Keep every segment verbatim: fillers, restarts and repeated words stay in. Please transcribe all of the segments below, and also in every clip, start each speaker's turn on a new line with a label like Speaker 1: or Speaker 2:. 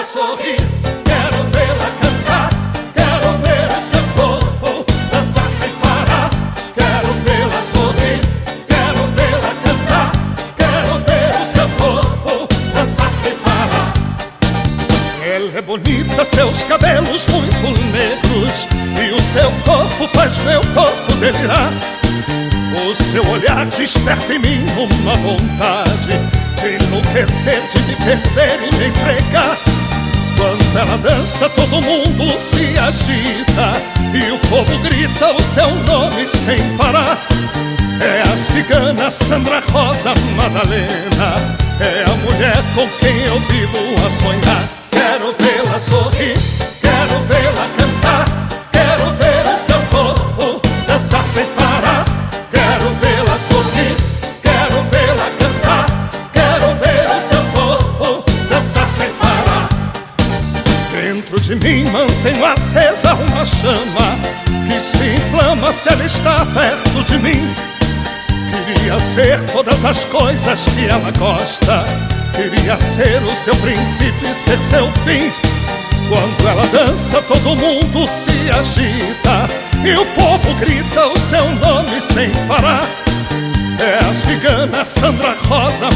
Speaker 1: sorrir, quero vê-la cantar, quero ver o seu corpo dançar sem parar. Quero vê-la sorrir, quero vê-la cantar, quero ver o seu corpo dançar sem parar. Ela é bonita, seus cabelos muito negros, e o seu corpo faz meu corpo delirar. O seu olhar desperta em mim uma vontade de enlouquecer, de me perder e me entregar. Quando ela dança, todo mundo se agita e o povo grita o seu nome sem parar. É a cigana Sandra Rosa Madalena, é a mulher com quem eu vivo a sonhar. Quero vê-la sorrir, quero vê-la cantar, quero ver o seu corpo dançar sem parar. Quero vê-la sorrir, quero vê-la cantar, quero ver o seu corpo dançar sem parar. Dentro de mim mantenho acesa uma chama que se inflama se ela está perto de mim. Queria ser todas as coisas que ela gosta, queria ser o seu princípio e ser seu fim. Quando ela dança, todo mundo se agita e o povo grita o seu nome sem parar. É a cigana Sandra Rosa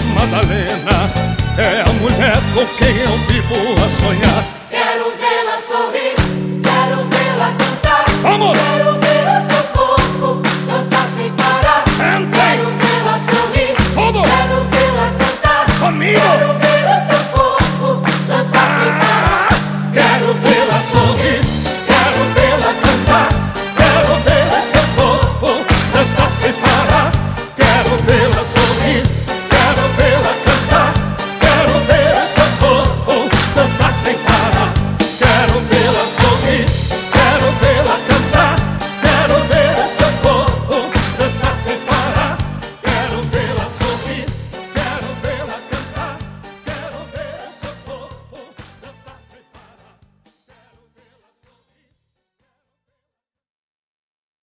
Speaker 1: Madalena, é a mulher com quem eu vivo a sonhar.
Speaker 2: Quero vê-la sorrir.